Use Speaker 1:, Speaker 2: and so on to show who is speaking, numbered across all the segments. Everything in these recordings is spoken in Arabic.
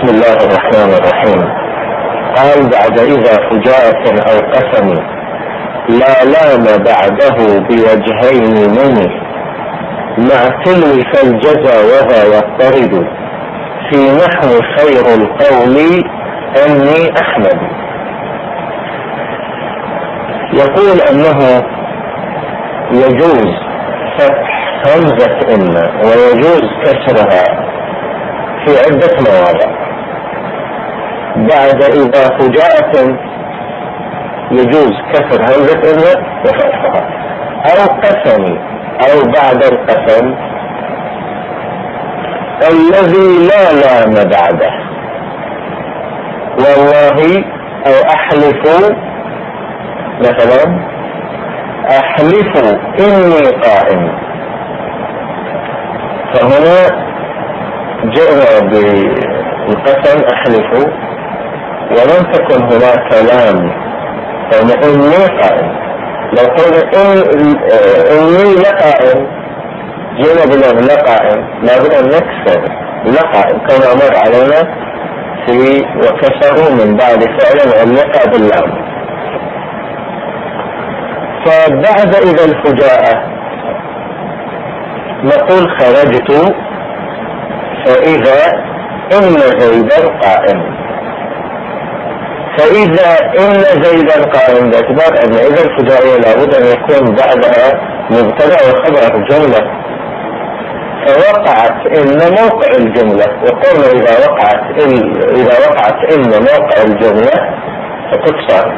Speaker 1: بسم الله الرحمن الرحيم. قال بعد إذا فجاءة أو قسم لا لام بعده بوجهين منه مع تلو فالجزى وذا يضطرد في نحو خير القول أني أحمد. يقول أنه يجوز فتح همزة إن ويجوز كسرها في عدة مواضع. بعد إذا فجاءة يجوز كسر همزة إن وفتحها، أو قسم أو بعد القسم الذي لا لام بعده، والله أو أحلف مثلا، أحلف إني قائم. فهنا جاء بالقسم أحلف ولم تكن هناك لام، يعني إني قائم. لو قلت إني لقائم جينا بلام لقائم لابد أن نكسر لقائم كما مر علينا في وكسروا من بعد فعل علق باللام. فبعد إذا الفجاءة نقول خرجت فإذا إن زيدا قائم. فإذا إن زيدا قائم باعتبار أن إذا الفجائية لابد أن يكون بعدها مبتدأ وخبر جملة، فوقعت إن موقع الجملة، وقلنا إذا وقعت إن موقع الجملة فتكسر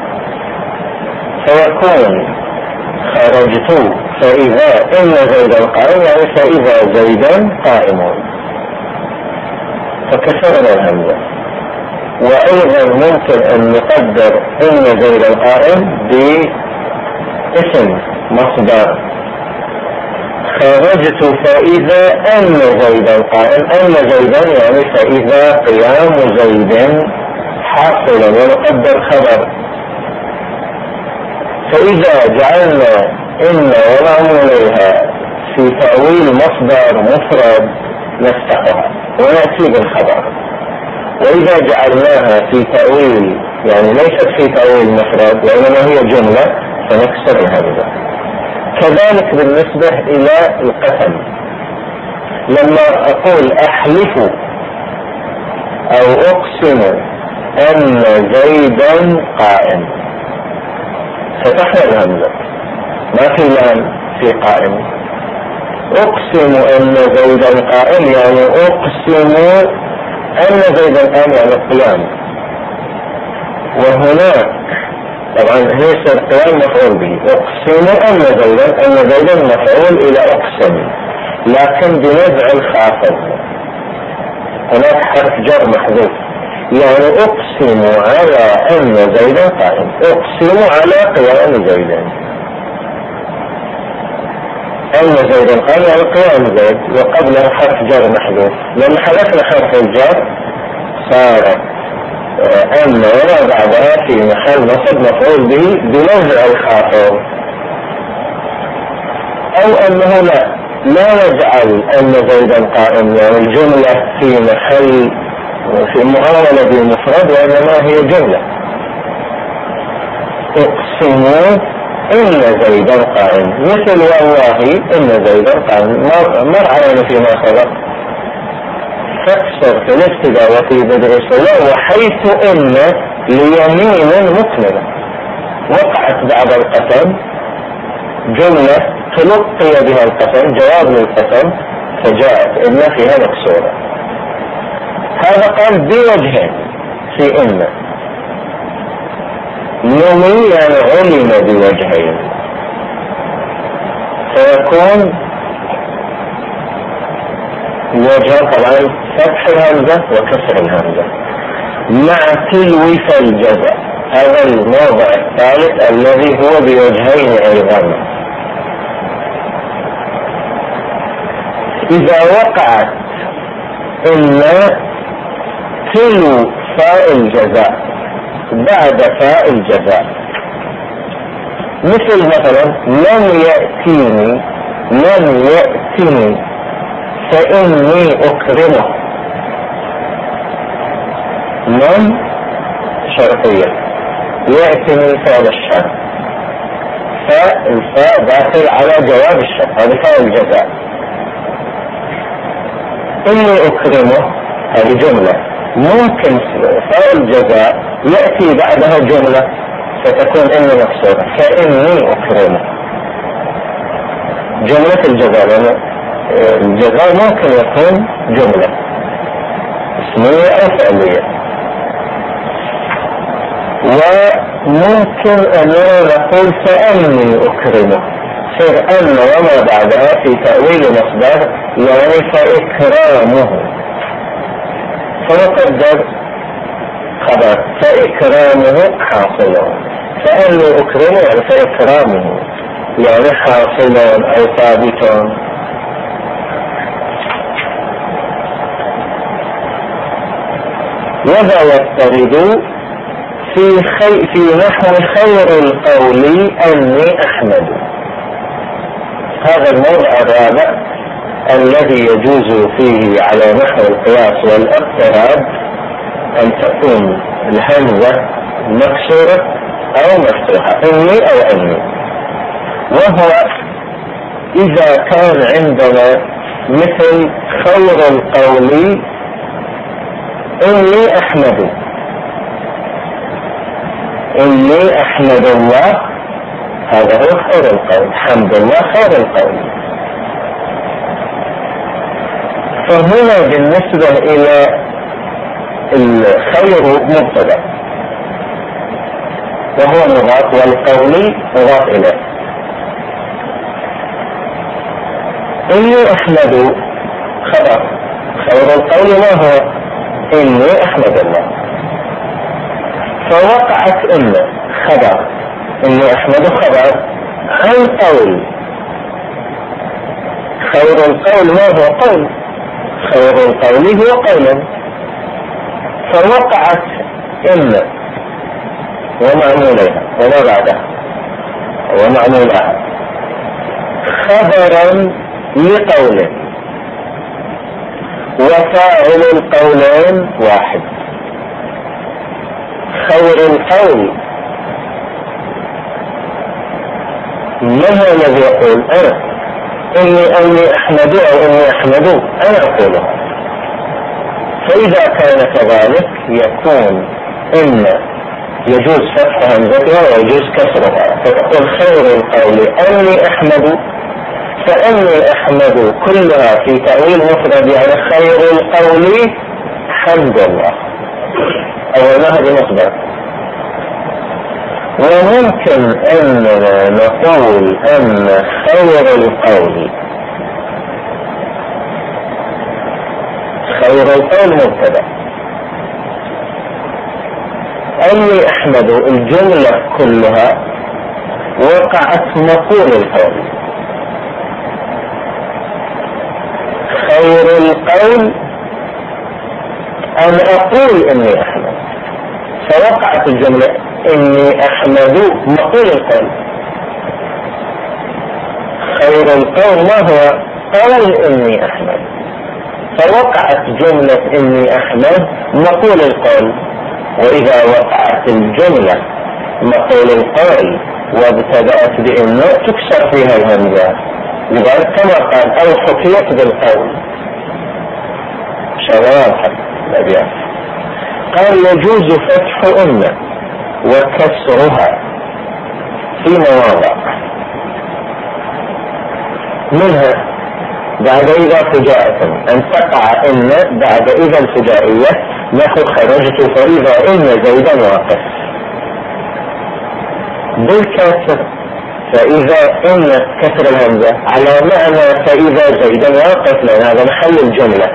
Speaker 1: فيكون خرجت فإذا إن زيدا قائم، يعني فإذا زيدا قائم، فكسرنا الهمزة. وأيضا ممكن أن نقدر إن زيدا قائم باسم مصدر، خرجت فإذا أن زيدا قائم، أن زيدا يعني فإذا قيام زيد حاصلا، ونقدر خبر. فإذا جعلنا إن ومعموليها في تأويل مصدر مفرد نفتحها ونأتي بالخبر، وإذا جعلناها في تأويل يعني ليست في تأويل مفرد وإنما هي جملة فنكسر الهمزة. كذلك بالنسبة إلى القسم، لما أقول أحلف أو أقسم أن زيدا قائم فتحنا الهمزة، ما في لام في قائم. أقسم أن زيدا قائم يعني أقسم أن زيدا قائم يعني القيام. وهناك طبعا ليس القيام مفعول به، أقسم أن زيدا مفعول إلى أقسم، لكن بنزع الخافض، هناك حرف جر محذوف، يعني أقسم على أن زيدا قائم، أقسم على قيام زيدا. أن زيدا قائم يعني قيام زيد، وقبله حرف جر محذوف. لما حذفنا حرف الجر صارت أن وما بعدها في محل نصب مفعول به بنزع الخافض. أو أنه لا يجعل أن زيدا قائم يعني الجملة في محل في معاملة بمفرد، وإنما هي جملة. اقسموا إن زيدا قائم، مثل والله إن زيدا قائم مر علينا فيما سبق. فاكسر في الابتداء وفي بدء الصلاة وحيث إن ليمين مكملة وقعت بعد القسم جملة تلقي بها القسم جواب للقسم فجاءت إن فيها مكسورة. هذا قال بوجهين في إن نمي يعني علم بوجهين، فيكون وجه طبعا فتح الهمزة وكسر الهمزة مع تلو فالجزاء. هذا الموضع الثالث الذي هو بوجهين أيضا. إذا وقعت إن تلو فاء الجزاء بعد فاء الجزاء، مثل مثلا لم يأتيني فإني أكرمه، من شرطية يأتي من فعل الشرط، فالفاء داخل على جواب الشرط، هذا فعل الجزاء. إني أكرمه هذه جملة، ممكن فعل الجزاء يأتي بعدها جملة فتكون إني مكسورة، فإني أكرمه جملة الجزاء، لأن الجزاء ممكن يكون جملة اسمية أو فعلية. وممكن أن نقول فأني أكرمه، صير أن وما بعدها في تأويل مصدر يعني فإكرامه، فنقدر خبر فإكرامه حاصل، فأني أكرمه يعني فإكرامه يعني حاصل أو ثابت. وذا يفترض في نحو خير القول أني أحمد. هذا الموضع الرابع الذي يجوز فيه على نحو القياس والاضطراد أن تكون الهمزة مكسورة أو مفتوحة، إني أو أني، وهو إذا كان عندنا مثل خير القول إني أحمد، إني أحمد الله، هذا هو خير القول، حمد الله خير القول. فهنا بالنسبة إلى الخير مبتدأ وهو مضاف، والقول مضاف إليه. إني أحمد خبر، خير القول ما هو؟ إني أحمد الله. فوقعت إن خبر، إني أحمد خبر عن قول، خير القول ما هو؟ قول، خير القول هو قولا. فوقعت إن ومعمولها وما بعدها ومعمولها خبرا لقول، وفاعل القولين واحد. خير القول من هو الذي يقول؟ أنا، إني أحمد أو إني أحمد أنا أقوله. فإذا كان كذلك يكون إن يجوز فتح همزتها ويجوز كسرها، فتقول خير القول أني أحمد، فأني أحمد كلها في تأويل مفرد يعني خير القول حمد الله، أو هذا مصدر. وممكن أننا نقول أن خير القول، خير القول مبتدأ، أني أحمد الجملة كلها وقعت مقول القول. خير القول أن أقول إني أحمد، فوقعت الجملة إني أحمد مقول القول. خير القول ما هو؟ قول إني أحمد، فوقعت جملة إني أحمد مقول القول. وإذا وقعت الجملة مقول القول وابتدأت بإنه تكسر فيها الهمزة، لذلك كما قال أو حكيت بالقول شواهد الأبيات. قال يجوز فتح إن وكسرها في مواضع، منها بعد إذا فجاءة، أن تقع إن بعد إذا الفجائية، نحو خرجت فإذا إن زيدا واقف، بالكسر. فإذا إن كسر الهمزة على معنى فإذا زيدا واقف، لأن هذا محل الجملة،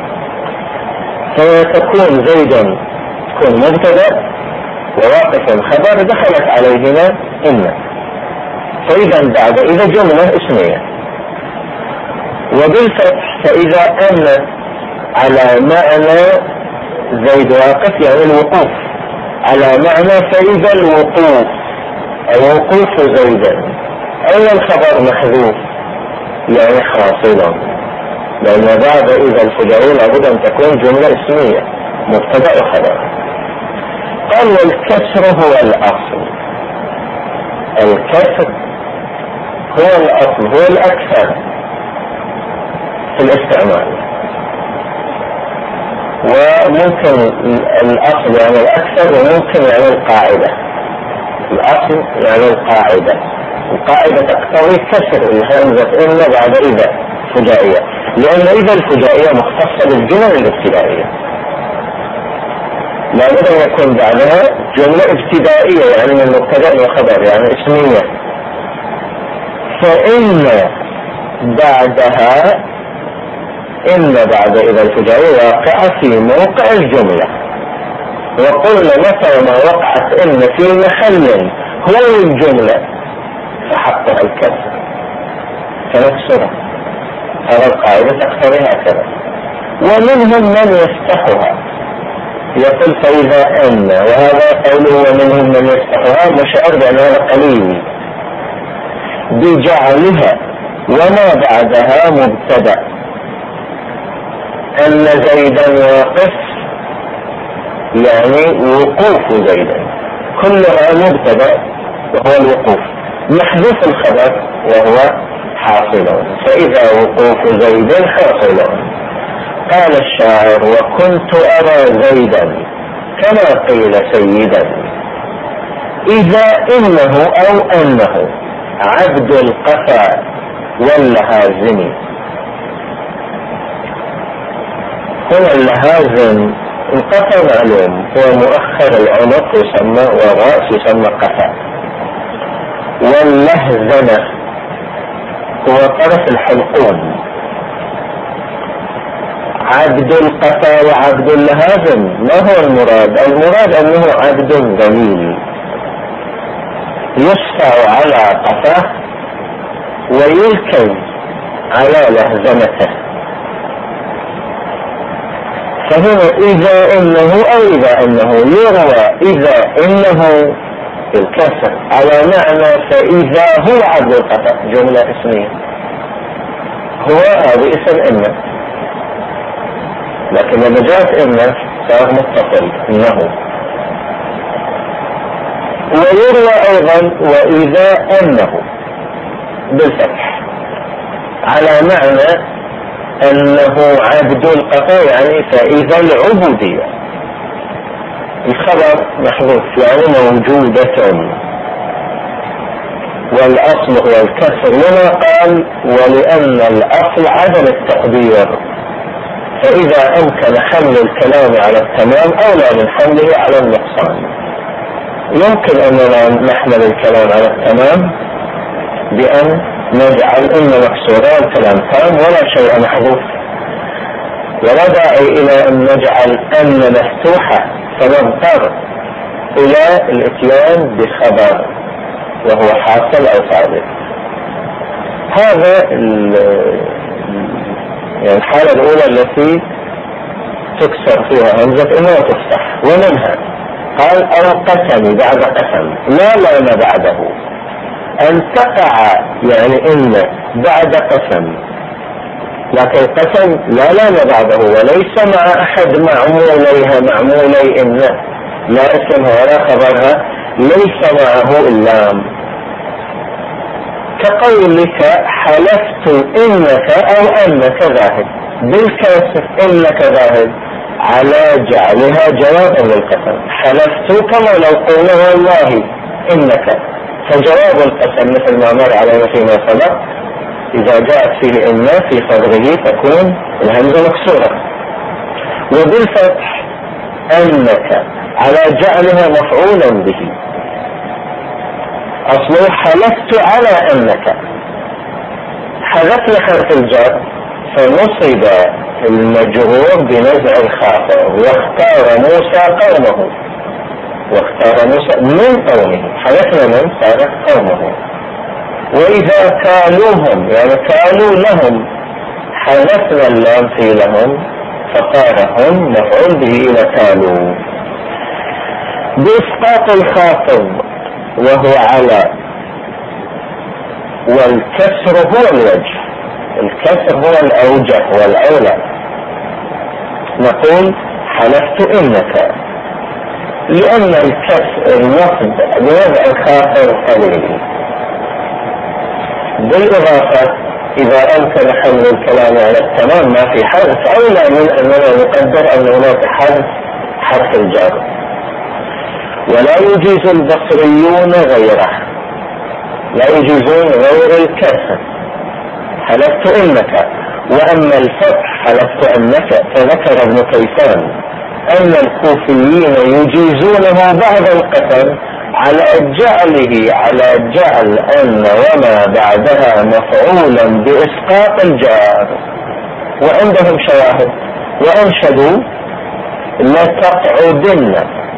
Speaker 1: فتكون زيدا تكون مبتدأ وواقف خبر دخلت عليهما إن، فإذا بعد إذا جملة اسمية. وبالفتح فإذا أن على معنى زيد واقف يعني الوقوف، على معنى فإذا الوقوف أو وقوف زيدا، أين الخبر محذوف يعني حاصلا، لأن بعد إذا الفجائية لابد أن تكون جملة اسمية مبتدأ وخبر. قال والكسر هو الأصل. الكسر هو الأصل، هو الأكثر في الاستعمال. وممكن الأصل يعني الأكثر، وممكن يعني القاعدة. الأصل يعني القاعدة. القاعدة تقتضي كسر الهمزة إلا بعد إذا فجائية، لأن إذا الفجائية مختصة بالجمل الابتدائية، لا بد أن يكون بعدها جملة ابتدائية يعني من مبتدأ وخبر يعني اسمية. فإن بعدها، إن بعد إذا الفجائية واقعة في موقع الجملة. وقلنا متى ما وقعت إن في محل هو الجملة فحقها الكسر فنكسرها. هذا القاعدة تقتضي هكذا. ومنهم من يفتحها، يقول فإذا أن، وهذا قوله ومنهم من يفتحها مشعر بأن هذا قليل، بجعلها وما بعدها مبتدأ، أن زيدا واقف يعني وقوف زيدا، كلها مبتدأ وهو الوقوف، محذوف الخبر وهو حاصل، فإذا وقوف زيد حاصل. قال الشاعر وكنت أرى زيدا كما قيل سيدا، إذا إنه أو أنه عبد القفا واللهازم. هنا اللهازم القفا معلوم هو مؤخر العنق يسمى، والرأس يسمى قفا. واللهزمة هو طرف الحلقوم. عبد القفا وعبد اللهازم ما هو المراد؟ المراد أنه عبد ذليل يشفع على قفاه ويلكز على لهزمته. فهنا إذا إنه أو إذا إنه يروى إذا إنه الكسر على معنى فإذا هو عبد القفا، جملة اسمية، هو هذا اسم إنه، لكن لما جاءت إنه صار متصل إنه. ويروى أيضا وإذا أنه بالفتح على معنى أنه عبد القفا، يعني فإذا العبودية، الخبر محذوف يعني موجودة، والأصل هو الكسر. لما قال ولأن الأصل عدم التقدير، فإذا أمكن حمل الكلام على التمام أولى من حمله على النقصان. يمكن أننا نحمل الكلام على التمام بأن نجعل إن مكسورة الكلام تام ولا شيء محذوف، ولا داعي إلى أن نجعل أن مفتوحة فنضطر إلى الإتيان بخبر وهو حاصل أو ثابت. هذا يعني الحالة الأولى التي تكسر فيها همزة إنه وتفتح. ومنها قال أو قسم بعد قسم لا لام بعده، أن تقع يعني إن بعد قسم، لكن قسم لا لام بعده وليس مع أحد معموليها، معمولي إن لا اسمها ولا خبرها، ليس معه اللام. كقولك حلفت إنك أو أنك ذاهب بالكسر، إنك ذاهب على جعلها جوابا للقسم. حلفت كما لو قلنا والله إنك، فجواب القسم مثل ما مر علينا فيما سبق إذا جاءت فيه إن في صدره تكون الهمزة مكسورة. وبالفتح أنك على جعلها مفعولا به، أصله حلفت على أنك، حذفنا حرف الجر فنصب المجرور بنزع الخافض. واختار موسى قومه، واختار موسى من قومه، حذفنا من صار قومه. وإذا كالوهم يعني كالوا لهم، حذفنا اللام في لهم فصار هم مفعول به إلى كالوا. بإسقاط الخافض وهو على، والكسر هو الوجه، الكسر هو الأوجه والأولى. نقول حلفت إنك لأن النصب بوضع خاطر قليل. بالإضافة إذا أمكن حمل الكلام على التمام ما في حذف، أولى من أننا نقدر أن هناك حرف الجر. ولا يجيز البصريون غيره، لا يجيزون غير الكسر حلفت إنك. وأما الفتح حلفت أنك، فذكر ابن كيسان أن الكوفيين يجيزونه بعد القسم على جعل أن وما بعدها مفعولا بإسقاط الجار. وعندهم شواهد وأنشدوا لتقعدن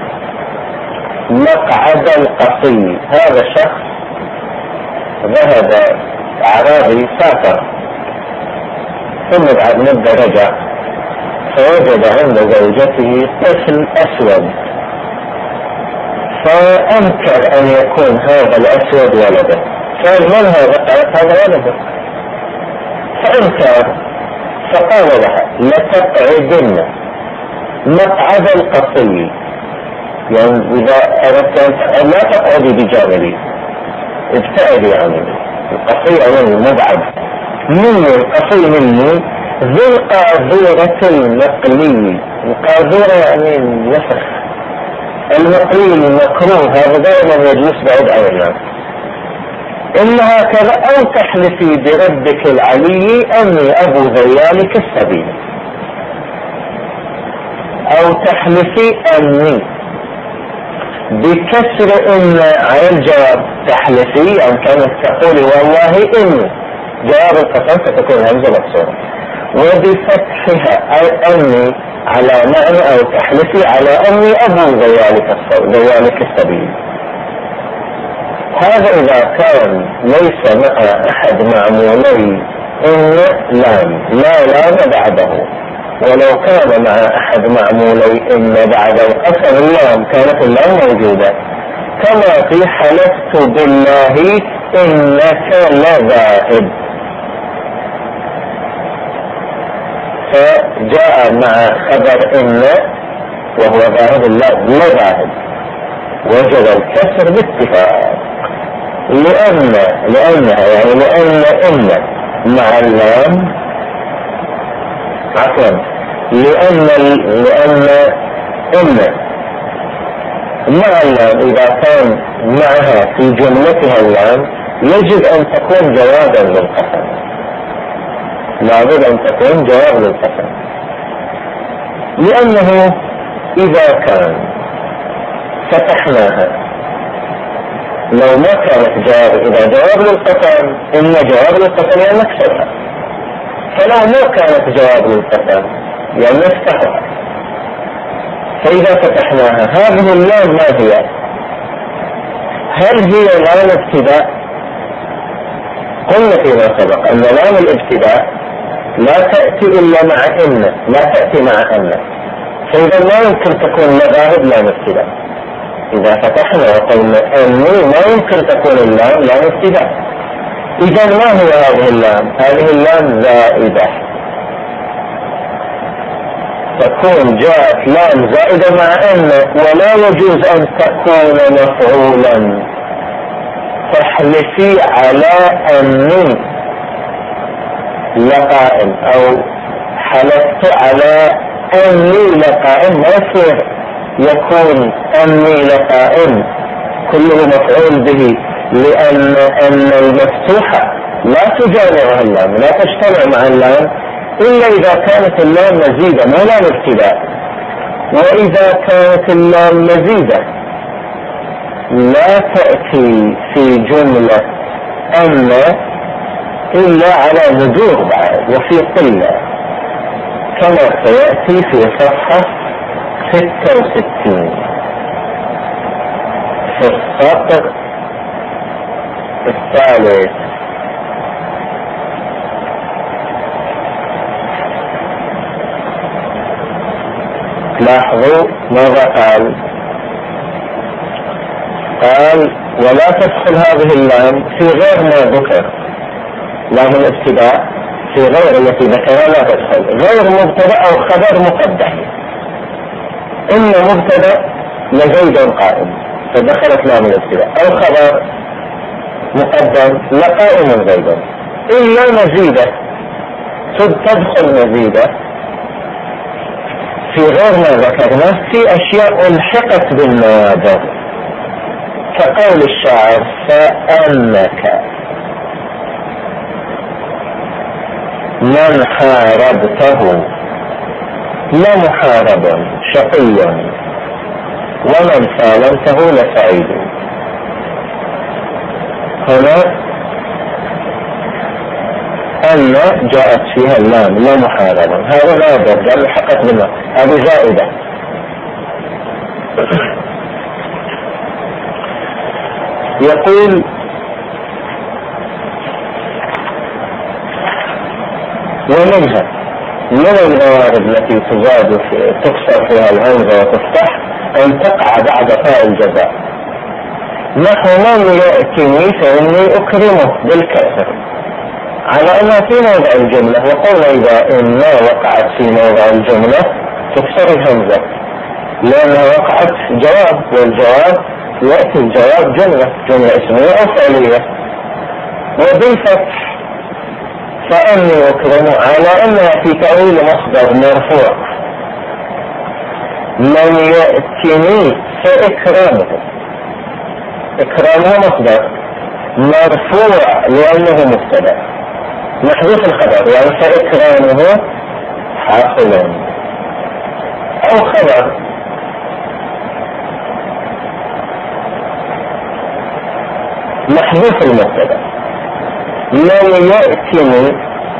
Speaker 1: مقعد القصي. هذا شخص ذهب أعرابي سافر ثم بعد مدة رجع فوجد عند زوجته طفل أسود، فأنكر أن يكون هذا الأسود ولده. قال من هذا؟ قالت هذا ولده. فأنكر، فقال لها لتقعدن مقعد القصي، يعني إذا أردت أن لا تقعدي بجانبي، ابتعدي عني. القصي أولا مبعد مني، القصي مني ذو القاذورة المقلي. القاذورة يعني الوسخ المقلي المكروه، هذا دائما يجلس بعيد عن الناس. إنها كذا أو تحلفي بربك العلي أني أبو ذيالك السبيل، أو تحلفي أني بكسر إن على الجواب تحلفي، يعني كانت تقولي والله إني، جواب القسم فتكون همزة مكسورة، وبفتحها أي أني على معنى، أو تحلفي على أني أبو ذيالك السبيل. هذا إذا كان ليس مع أحد معمولي إن لام، لا لام بعده. ولو كان مع أحد معمولي إن بعد القسم اللام كانت اللام موجودة، كما في حلفت بالله إنك لذاهب، فجاء مع خبر إن وهو ذاهب اللام لذاهب، وجد الكسر باتفاق، لأنها يعني لأن إن مع اللام عفوا لأن إن مع اللام إذا كان معها في جملتها اللام يجب أن تكون جوابا للقسم، لابد أن تكون جواب للقسم، لأنه إذا كان فتحناها لو ما كانت جواب، إذا جواب للقسم إن جواب للقسم يعني نكسرها، فلو ما كانت جواب للقسم يعني نفتحها. فإذا فتحناها هذه اللام ما هي؟ هل هي لام ابتداء؟ قلنا فيما سبق أن لام الابتداء لا تأتي إلا مع إن، لا تأتي مع أن، فإذا ما يمكن تكون لذاهب لام ابتداء. إذا فتحنا وقلنا أني ما يمكن تكون اللام لام ابتداء. إذا ما هي هذه اللام؟ هذه اللام زائدة، تكون جاءت لام زائدة مع أن، ولا يجوز أن تكون مفعولا. تحلفي على أني لقائم، أو حلفت على أني لقائم، ما يصير يكون أني لقائم كله مفعول به، لأن المفتوحة لا تجامعها اللام، لا تجتمع مع اللام إلا إذا كانت اللام مزيدة ما لام ابتداء. وإذا كانت اللام مزيدة لا تأتي في جملة أن إلا على مجور بعد وفي قلة، كما سيأتي في صفحة 66 في السطر الثالث. لاحظوا ماذا قال ولا تدخل هذه اللام في غير ما ذكر، لام الابتداء في غير التي ذكرها لا تدخل، غير مبتدأ أو خبر مقدم. إن مبتدأ لزيد قائم فدخلت لام الابتداء، أو خبر مقدم لقائم زيد، إلا مزيدة تدخل مزيدة في غير ما ذكرنا في أشياء ألحقت بالنوادر، كقول الشاعر فأنك من حاربته لمحارب شقي ومن سالمته لسعيد. هنا أن جاءت فيها اللام لمحارب، هذا نادر لأن حقت منه، هذه زائدة. يقول ومنها من الموارد التي تكسر فيها الهمزة وتفتح أن تقع بعد فاء الجزاء، نحو من يأتني فإني أكرمه بالكسر على أنها في موضع الجملة، وقلنا إذا إنما وقعت في موضع الجملة تكسر الهمزة لأنها وقعت جواب، والجواب يأتي الجواب جملة اسمية أو فعلية. وبالفتح فأني أكرمه على أنها في تأويل مصدر مرفوع، من يأتني فإكرامه، إكرامه مصدر مرفوع لأنه مبتدأ محذوف الخبر، يعني فإكرامه حاصل، أو خبر محذوف المبتدأ من يأتني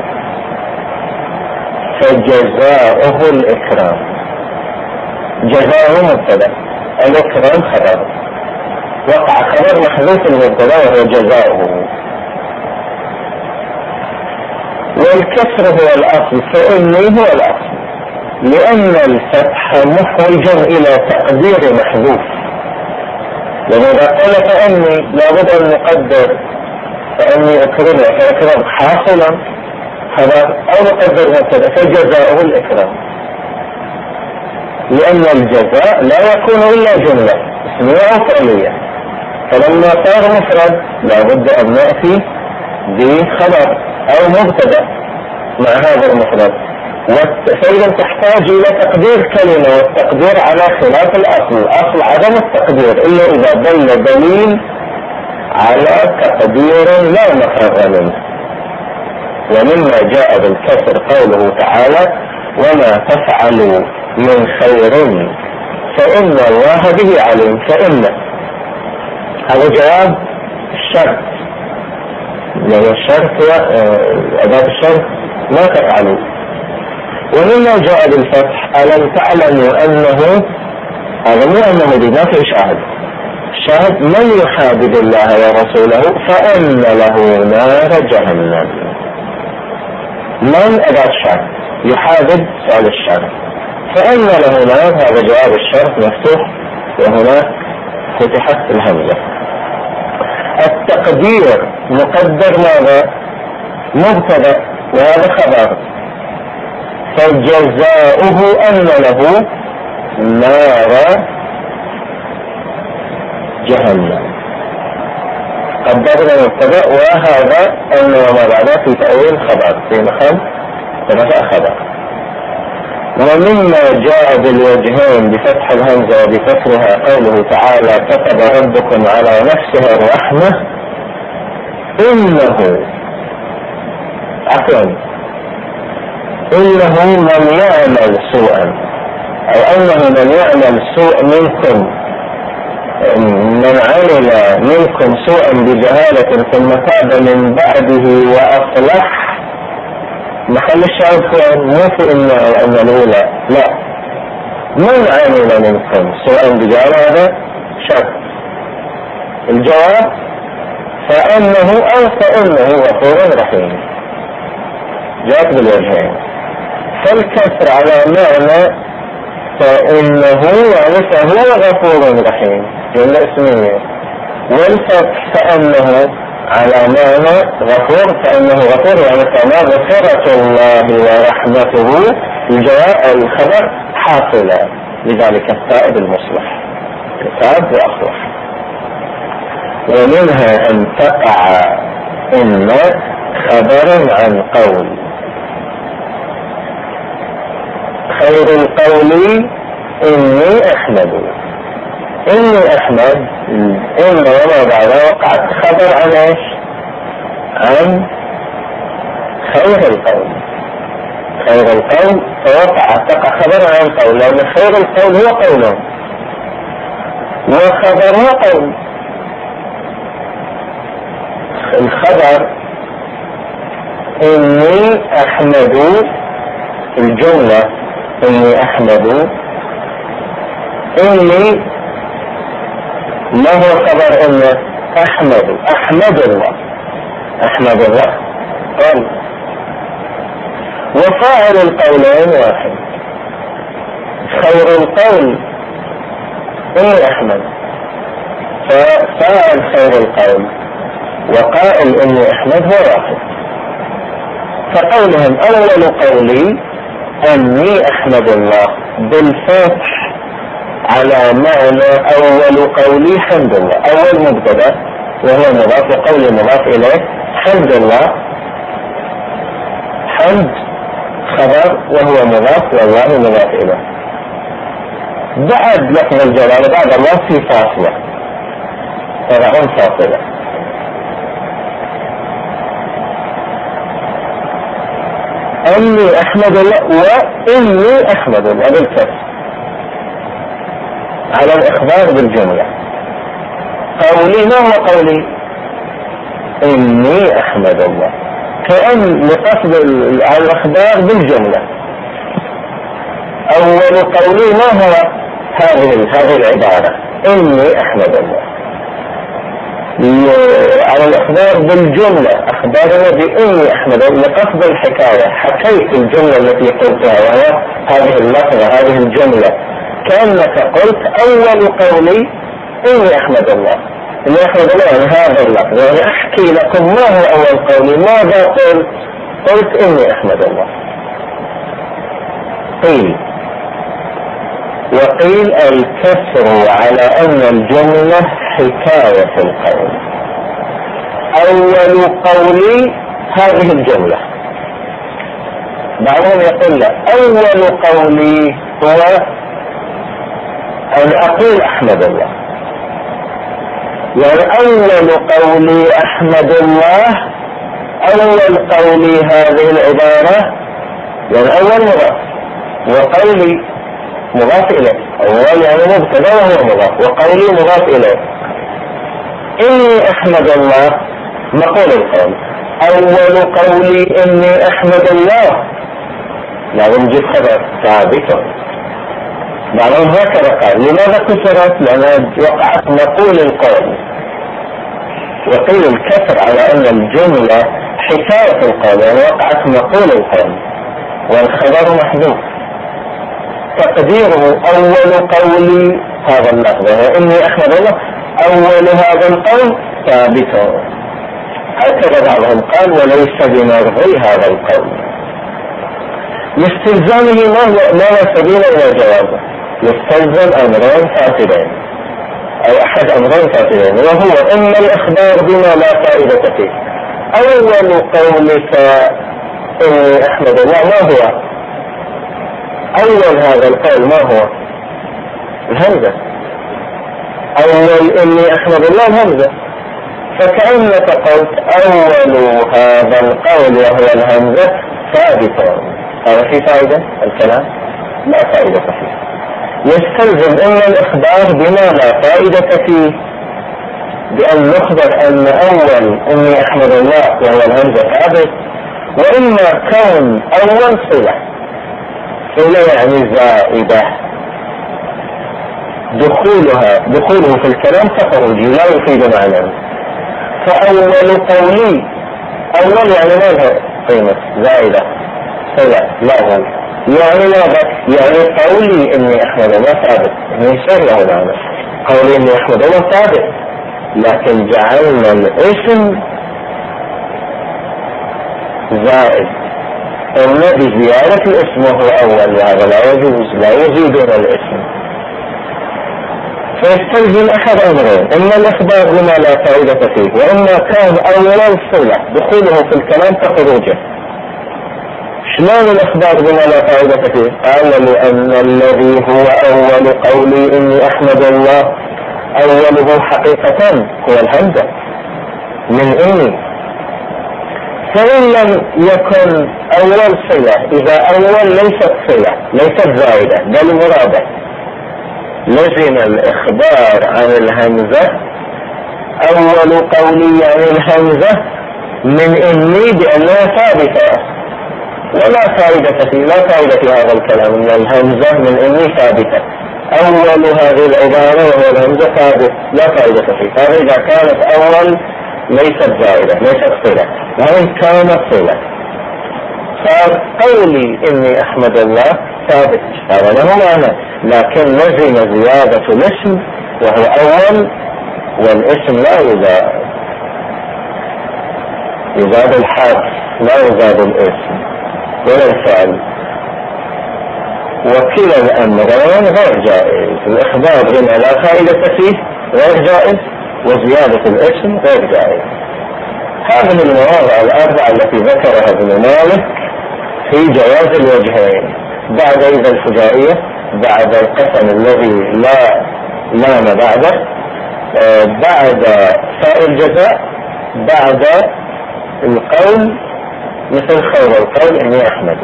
Speaker 1: فجزاؤه الإكرام، جزاؤه مبتدأ الإكرام خبر، وقع خبر محذوف المبتدأ وهو جزاؤه. والكسر هو الأصل فإني هو الأصل، لأن الفتح محوج إلى تقدير محذوف، لذا قال فإني لابد أن نقدر فإني أكرمه فإكرام حاصلا خبر أو نقدر مبتدأ فجزاؤه الإكرام، لأن الجزاء لا يكون إلا جملة اسمية أو فعلية، فلما صار مفرد لابد أن نأتي بخبر أو مبتدأ مع هذا المفرد، فإذا تحتاج إلى تقدير كلمة، والتقدير على خلاف الأصل، الأصل عدم التقدير إلا إذا دل دليل على تقدير لا مفر منه. ومما جاء بالكسر قوله تعالى وما تفعلوا من خير فإن الله به عليم، فإن هذا جواب الشرط، يعني الشرط أداة الشرط ما تفعلوا. ومما جاء بالفتح ألم تعلموا أنه، هذا مو أنه دي ما في شاهد، الشاهد من يحادد الله ورسوله فإن له نار جهنم. من أداة الشرط يحادد سؤال الشرط، فإن له نار هذا جواب الشرط مفتوح وهنا فتحت الهمزة. التقدير مقدر ماذا؟ مبتدأ وهذا خبر، فجزاؤه أن له نار جهنم، قدرنا مبتدأ وهذا أن وما بعده في تأويل خبر في محل رفع خبر. ومما جاء بالوجهين بفتح الهمزة وبكسرها قوله تعالى كتب ربكم على نفسه الرحمة إنه من يعمل سوءا، أو أنه من يعمل سوء منكم، من عمل منكم سوءا بجهالة ثم تاب من بعده وأصلح، محل الشاهد مو في إن الأولى، لا، من عمل منكم سوءا بجهالة هذا شرط، الجواب فإنه غفور رحيم، جاءت بالوجهين. فالكسر على معنى فإنه يعني فهو غفور رحيم جملة اسمية، والفتح فإنه على معنى غفور، فإنه غفور يعني فمغفرة الله ورحمته الجواب الخبر حاصلة، لذلك التائب المصلح. كتاب وأصلح. ومنها أن تقع إن خبرا عن قول. خير القول إني أحمد. إني أحمد إن وما بعدها وقعت خبر عن إيش؟ عن خير القول. خير القول فوقع تقع خبر عن قول، لأن خير القول هو قوله وخبر هو قول. الخبر إني أحمد، الجملة إني أحمد، إني ما هو خبر إنه أحمد؟ أحمد الله، أحمد الله قال. وفاعل القولين واحد. خير القول إني أحمد، ففاعل خير القول وقائل إني أحمد هو واحد. فقولهم أول قولي أني أحمد الله بالفتح على معنى أول قولي حمد الله. أول مبتدأ وهو مضاف وقولي مضاف إليه، حمد الله حمد خبر وهو مضاف والله مضاف إليه. بعد لفظ الجلالة بعد الله في فاصلة، تضعون فاصلة. أني أحمد الله وإني أحمد الله بالكسر على الإخبار بالجملة. قولي ما هو قولي؟ إني أحمد الله، كأن لقصد الإخبار بالجملة. أول قولي ما هو؟ هذه العبارة إني أحمد الله، على الإخبار بالجملة. أخبارنا بإني أحمد لقصد الحكاية، حكيت الجملة التي قلتها وهي هذه اللفظة هذه الجملة، كأنك قلت أول قولي إني أحمد الله. إني أحمد الله يعني هذا اللفظ، يعني أحكي لكم ما هو أول قولي، ماذا قلت؟ قلت إني أحمد الله. قيل، وقيل الكسر على أن الجملة حكاية القول. أول قولي هذه الجملة، بعضهم يقول لا، أول قولي هو أن أقول أحمد الله، يعني أول قولي أحمد الله، أول قولي هذه العبارة، يعني أول مضاف وقولي مضاف إليه. أول يعني مبتدأ وهو مضاف وقولي مضاف إليه. إني أحمد الله مقول القول. أول قولي إني أحمد الله لازم نجيب خبر ثابت. بعضهم هكذا قال. لماذا كسرت؟ لأنها وقعت مقول القول. وقيل الكسر على أن الجملة حكاية القول، يعني وقعت مقول القول والخبر محذوف. تقديره أول قولي هذا اللفظ إني أحمد الله، أول هذا القول ثابت. هكذا بعضهم قال وليس بمرضي هذا القول. لاستلزامه ما سبيل إلى جوابه، يستلزم أمرين فاسدين أو أحد أمرين فاسدين، وهو إما الإخبار بما لا فائدة فيه. أول قولك إني أحمد الله ما هو؟ أول هذا القول ما هو؟ الهمزة. أول إني أحمد الله الهمزة، فكأنك قلت أول هذا القول وهو الهمزة ثابت. هذا في فائدة الكلام؟ لا فائدة فيه. يستلزم إما الإخبار بما لا فائدة فيه، بأن نخبر أن أول إني أحمد الله وهو الهمزة ثابت، وإما كون أول صلة يعني زائدة، دخوله في الكلام كخروجه لا يفيد معنى. فأول قولي، أول يعني ماذا قيمة زائدة صلة لا هو يعني ماذا؟ يعني قولي إني أحمد الله ثابت، إني شر له معنى. قولي إني أحمد الله ثابت، لكن جعلنا الاسم زائد. الذي زيادة الاسم هو أول، وهذا لا يجوز، لا يزيدون الاسم. فيستلزم أحد أمرين: إما الإخبار بما لا فائدة فيه، وإما كان أول صلة دخوله في الكلام كخروجه. شلون الإخبار بما لا فائدة فيه؟ قال: لأن الذي هو أول قولي إني أحمد الله أوله حقيقة هو الهمزة من إني. فإن لم يكن أول صلة، إذا أول ليست صلة ليست زائدة بل مرادة، لزم الإخبار عن الهمزة أول قولي عن الهمزة من إني بأنها ثابتة ولا فائدة فيه، لا فائدة في هذا الكلام إن الهمزة من إني ثابتة. أول هذه العبارة وهو الهمزة ثابت لا فائدة فيه. هذا إذا كانت أول ليست زائدة ليست صلة، وإن كانت صلة فقولي إني أحمد الله ثابت، هذا له معنى، لكن لزم زيادة الاسم وهو أول، والاسم لا يزاد الحرف لا يزاد الاسم ولا الفعل، وكلا الأمرين غير جائز. الإخبار بما لا فائدة فيه غير جائز، وزيادة الاسم غير جائز. هذه المواضع الأربعة التي ذكرها ابن مالك في جواز الوجهين: بعد إذا الفجائية، بعد القسم الذي لا لام بعده، بعد فاء الجزاء، بعد القول مثل خير القول إني أحمد.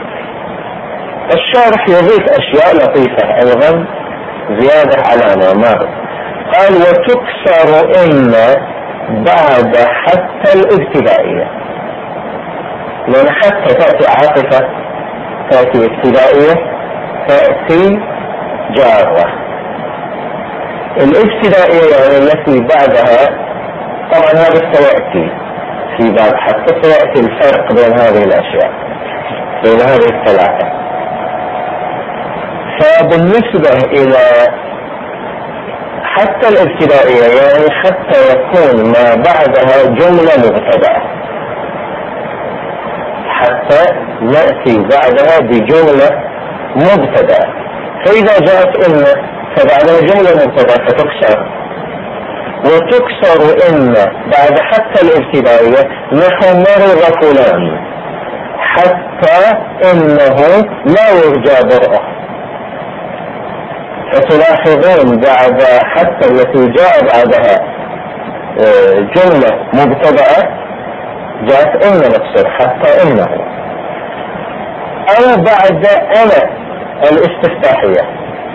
Speaker 1: الشارح يضيف أشياء لطيفة أيضا زيادة على ما مر. قال: وتكسر إن بعد حتى الابتدائية، لأن حتى تأتي عاطفة، تأتي ابتدائية، تأتي جارة. الابتدائية يعني التي بعدها، طبعا هذا سيأتي في باب حتى، سيأتي الفرق بين هذه الأشياء بين هذه الثلاثة. فبالنسبة إلى حتى الابتدائية يعني حتى يكون ما بعدها جملة مبتدأة، حتى نأتي بعدها بجملة مبتدأة. فإذا جاءت إن فبعدها جملة مبتدأة فتكسر. وتكسر إن بعد حتى الابتدائية نحو مرض فلان، حتى إنه لا يرجى برؤه. فتلاحظون بعد حتى التي جاء بعدها جملة مبتدأة جاءت إن مكسور، حتى إنه. أو بعد أنا الاستفتاحية،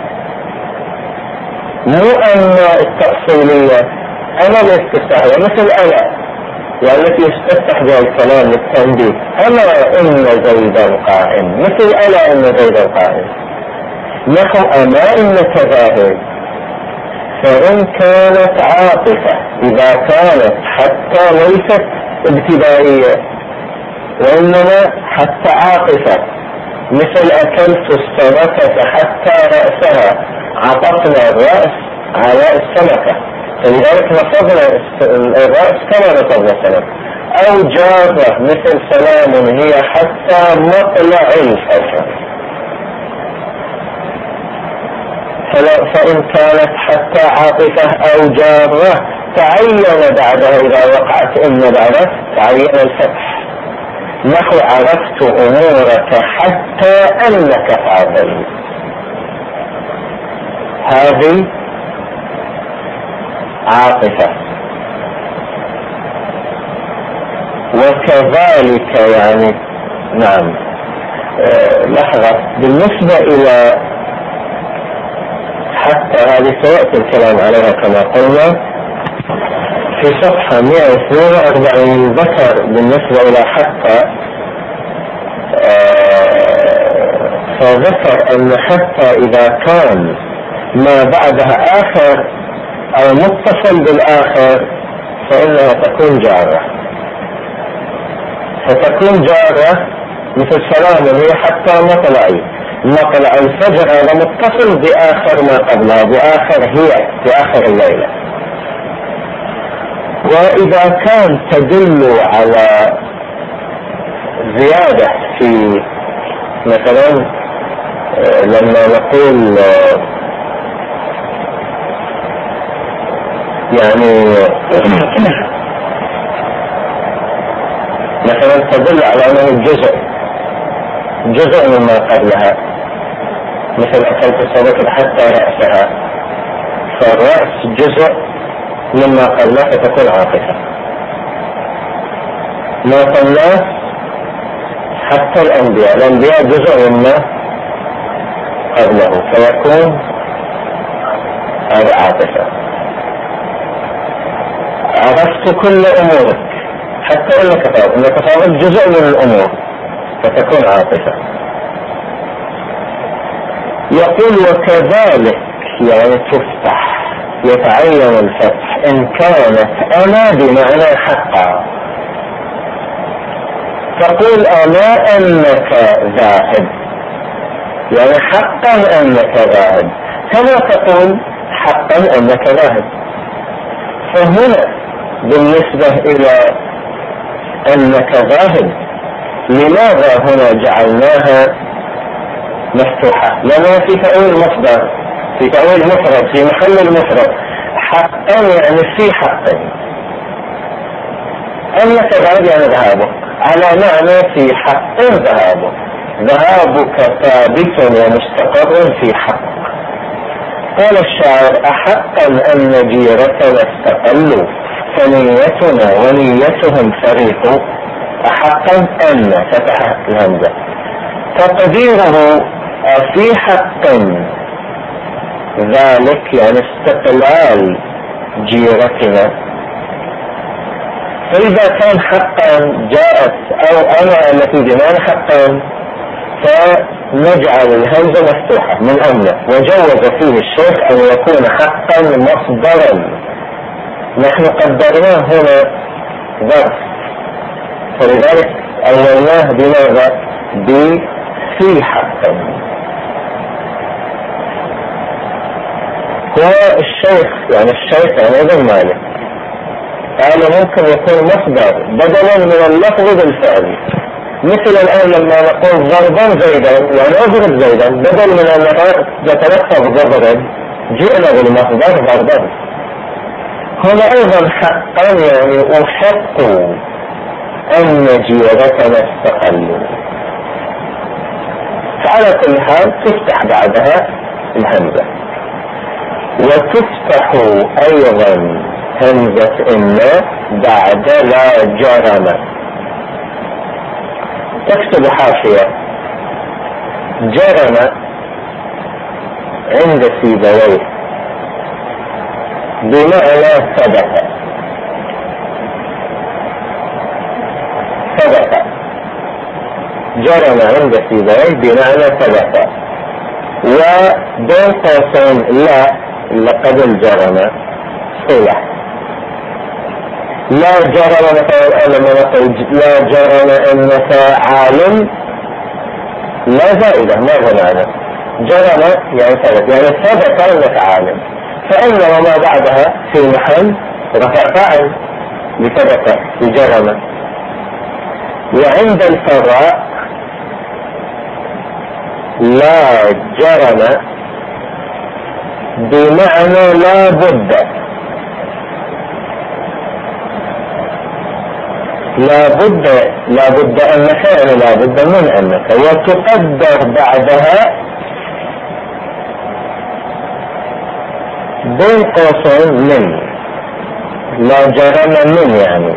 Speaker 1: مو أن التأصيلية، أنا الاستفتاحية مثل أنا والتي يستفتح بها الكلام للتنبيه: أنا إن زيدا قائم، مثل ألا إن زيدا قائم. نحو أما إنك ذاهب. فإن كانت عاطفة، إذا كانت حتى ليست ابتدائية وإنما حتى عاطفة، مثل أكلت السمكة حتى رأسها، عطفنا الرأس على السمكة، فلذلك نصبنا الرأس كما نصبنا السمكة. أو جارة مثل سلام هي حتى مطلع الفجر. فإن كانت حتى عاطفة أو جارة تعين بعدها، إذا وقعت إن بعدها تعين الفتح. نحو عرفت أمورك حتى أنك فاضل. هذه عاطفة. وكذلك يعني نعم لحظة، بالنسبة إلى حتى هذه سيأتي الكلام عليها كما قلنا في صفحة 142. ذكر بالنسبة إلى حتى فذكر أن حتى إذا كان ما بعدها آخر أو متصل بالآخر فإنها تكون جارة. فتكون جارة مثل سلام هي حتى مطلع الفجر، هذا متصل بآخر ما قبلها، بآخر هي بآخر الليلة. وإذا كان تدل على زيادة في مثلا لما نقول يعني مثلا تدل على انه جزء مما قبلها، مثل اكلت السمك حتى رأسها، فالرأس جزء مما قبلها فتكون عاطفة. ما قبلها حتى الأنبياء جزء مما قبله فيكون هذا عاطفة. عرفت كل أمورك حتى إنك فاضل جزء من الأمور فتكون عاطفة. يقول وكذلك يعني تفتح، يتعين الفتح إن كانت أنا بمعنى حقا. تقول أنا أنك ذاهب، يعني حقا أنك ذاهب، كما تقول حقا أنك ذاهب. فهنا بالنسبة إلى أنك ذاهب لماذا هنا جعلناها مفتوحة؟ لأنها في تأويل مصدر، في تأويل مفرد، في محل المفرد. حقا يعني في حق، أنك ذاهب يعني ذهابك، على معنى في حق ذهابك، ذهابك ثابت ومستقر في حق. قال الشاعر أحقا أن جيرتنا استقلوا فنيتنا ونيتهم فريق. أحقا أن فتح الهمزة، تقديره في حق ذلك يعني استقلال جيرتنا. فإذا كان حقا جاءت أو أنا التي بمعنى حقا فنجعل الهمزة مفتوحة من أمنا، وجوز فيه الشيخ أن يكون حقا مصدرا. نحن قدرناه هنا ظرف، فلذلك أولناه بماذا؟ بفي حقا. هو الشيخ يعني ابن مالك قال ممكن يكون مصدر بدلا من اللفظ بالفعل. مثل الآن لما نقول ضربا زيدا يعني اضرب زيدا، بدل من أن نتلفظ ضربا جئنا بالمصدر ضربا. هنا أيضا حقا يعني أحق أن جيرتنا استقلوا. فعلى كل حال تفتح بعدها الهمزة. وتفتح أيضا همزة إن بعد لا جرم. تكتب حاشية جرم عند سيبويه بمعنى ثبت. جرم عند سيبويه بمعنى ثبت. وبين قوسين لا لقد الجرم صلح. لا جرم مثلا أنا نقول لا جرم أنك عالم، لا زائدة ما هو معنى. جرم يعني ثبت، يعني ثبت أنك عالم، فإن وما بعدها في محل رفع فاعل لثبت لجرم. وعند الفراء لا جرم بمعنى لا بد. لا بد أنك يعني لا بد من أنك. وتقدر بعدها بين قوسين من، لا جرم من يعني.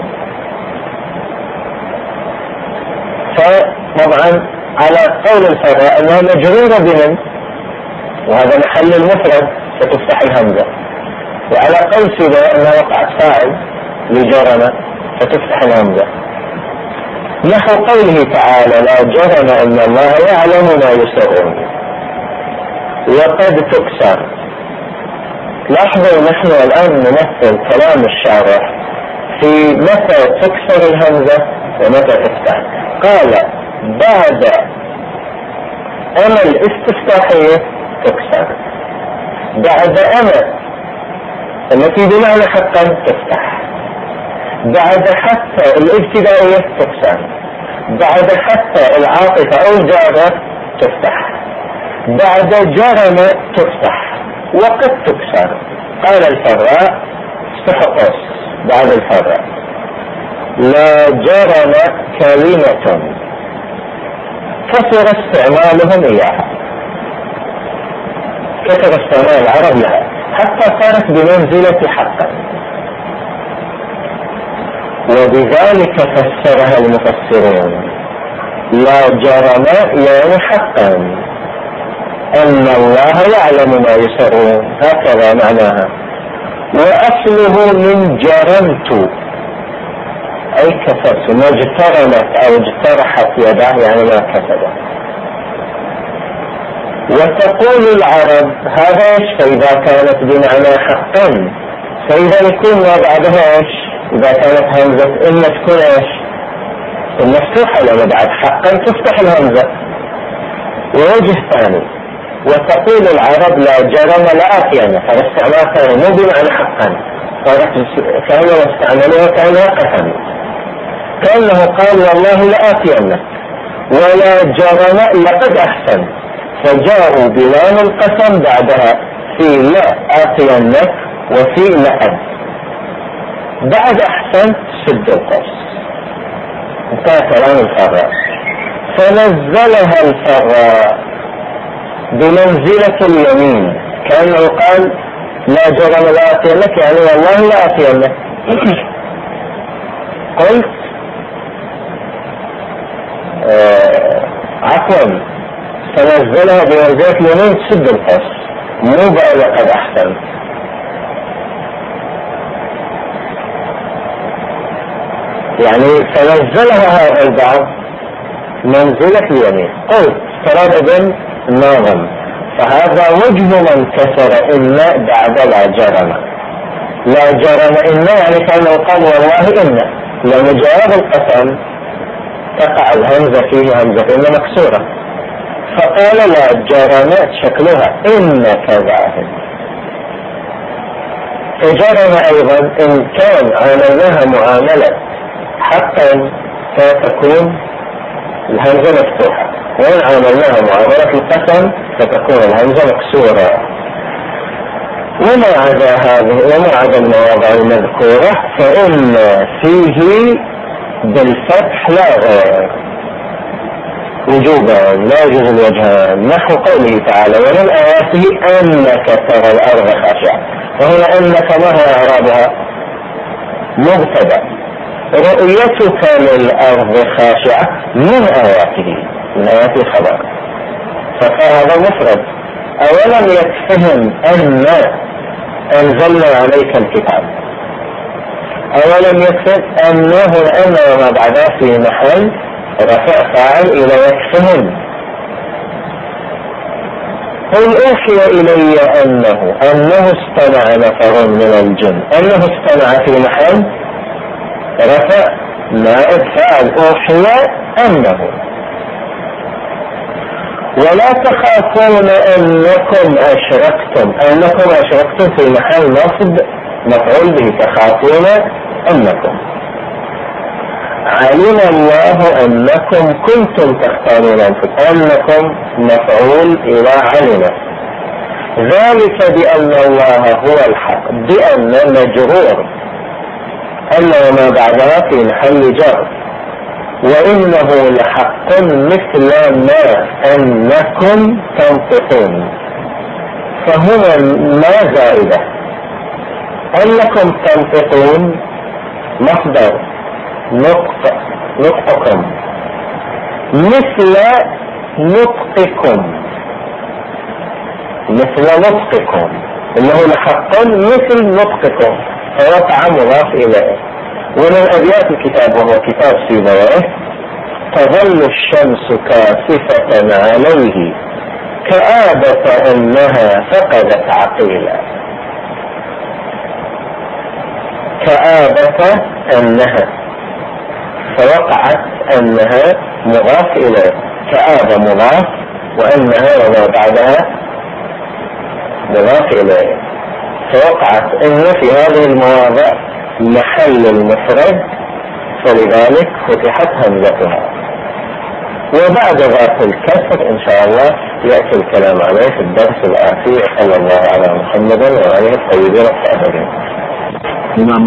Speaker 1: فطبعا على قول الفراء أنها مجرورة بمن، وهذا محل المفرد فتفتح الهمزة. وعلى قول سيبويه أنها وقعت فاعل لجرم فتفتح الهمزة. نحو قوله تعالى لا جرم أن الله يعلم ما يسرون وقد تكسر. لاحظوا نحن الآن نمثل كلام الشارح في متى تكسر الهمزة ومتى تفتح. قال بعد أنا الاستفتاحية تكسر، بعد أنا التي بمعنى حقا تفتح، بعد حتى الابتدائية تكسر، بعد حتى العاطفة أو الجارة تفتح، بعد جرم تفتح، وقد تكسر. قال الفراء نفتح قوس بعد الفرع. لا جرم كلمة كثر استعمالهم إياها، كثر استعمال العرب لها حتى صارت بمنزلة حقا، وبذلك فسرها المفسرون. لا جرم يعني حقا، أن الله يعلم ما يسرون، هكذا معناها. وأصله من جرمت أي كسرت، ما اجترمت أو اجترحت يده يعني ما كسبت. وتقول العرب هذا ايش؟ فإذا كانت بمعنى حقا، فإذا يكون ما بعدها ايش؟ إذا كانت همزة إن تكون ايش؟ المفتوحة، لما بعد حقا تفتح الهمزة. ووجه ثاني، وتقول العرب لا جرم لآتينا، فالاستعمال ثاني مو بمعنى حقا، كانوا استعملوها كانها قسم، كأنه قال والله لآتينا، ولا جرم لقد أحسن، فجاءوا بلام القسم بعدها في لا آتينا وفي لقد. بعد أحسن سد القوس، انتهى كلام الفراء. فنزلها الفراء بمنزلة اليمين، كأنه قال لا جرم لا آتينك، يعني والله لا آتينك. قلت عفوا، فنزلها بمنزلة اليمين تسد القوس، مو بقى لقد أحسن. يعني فنزلها هذا البعض منزلة اليمين. قلت كلام ابن ناظم، فهذا وجه من كسر إن بعد لا جرم. لا جرم إن يعني كانه قال والله إن، لما جواب القسم تقع الهمزة فيه همزة إن مكسورة، فقال لا جرم شكلها إنك ذاهب. فجرم أيضا إن كان عاملناها معاملة حقا فتكون الهمزة مفتوحة، وإن عاملناها معاملة القسم فتكون الهمزة مكسورة. وما عدا هذه وما عدا المواضع المذكورة فإن فيه بالفتح لا غير وجوبا، لا يجوز الوجهان، نحو قوله تعالى ومن آياته أنك ترى الأرض خاشعة. وهنا أنك ما هي إعرابها؟ مبتدأ. رؤيتك للأرض خاشعة من آياته، من آياته خبر، فهذا مفرد. أولا يكفهم أن أنزلنا عليك الكتاب، أولا يكفهم أنه أن ما بعدها في محل رفع فاعل إلى يكفهم. قل أوحي إلي أنه استمع نفر من الجن، أنه استمع في محل رفع نائب فاعل أوحي أنه. ولا تخافون أنكم أشركتم في محل نصب مفعول به، تخافون أنكم. علم الله أنكم كنتم تختارون أنكم مفعول إلى علم، ذلك بأن الله هو الحق، بأن مجرور أن وما بعدها في محل جر، وإنه لحق مثل ما أنكم تنطقون، فهنا ما زائدة. أنكم تنطقون مصدر نطقكم مثل نطقكم اللي هو لحق مثل نطقكم، فوقع مضاف إليه. ومن أبيات الكتاب وهو كتاب سيبويه تظل الشمس كاسفة عليه كآبة أنها فقدت عقيلا. كآبة أنها، فوقعت أنها مضاف إليه، كآبة مضاف وأنها وما بعدها مضاف إليه، فوقعت إن في هذه المواضع محل المفرد، فلذلك فتحت همزتها. وبعد ذات الكسر إن شاء الله يأتي الكلام عليه في الدرس الآتي. صلى الله على محمد وعلى آله الطيبين الطاهرين.
Speaker 2: الإمام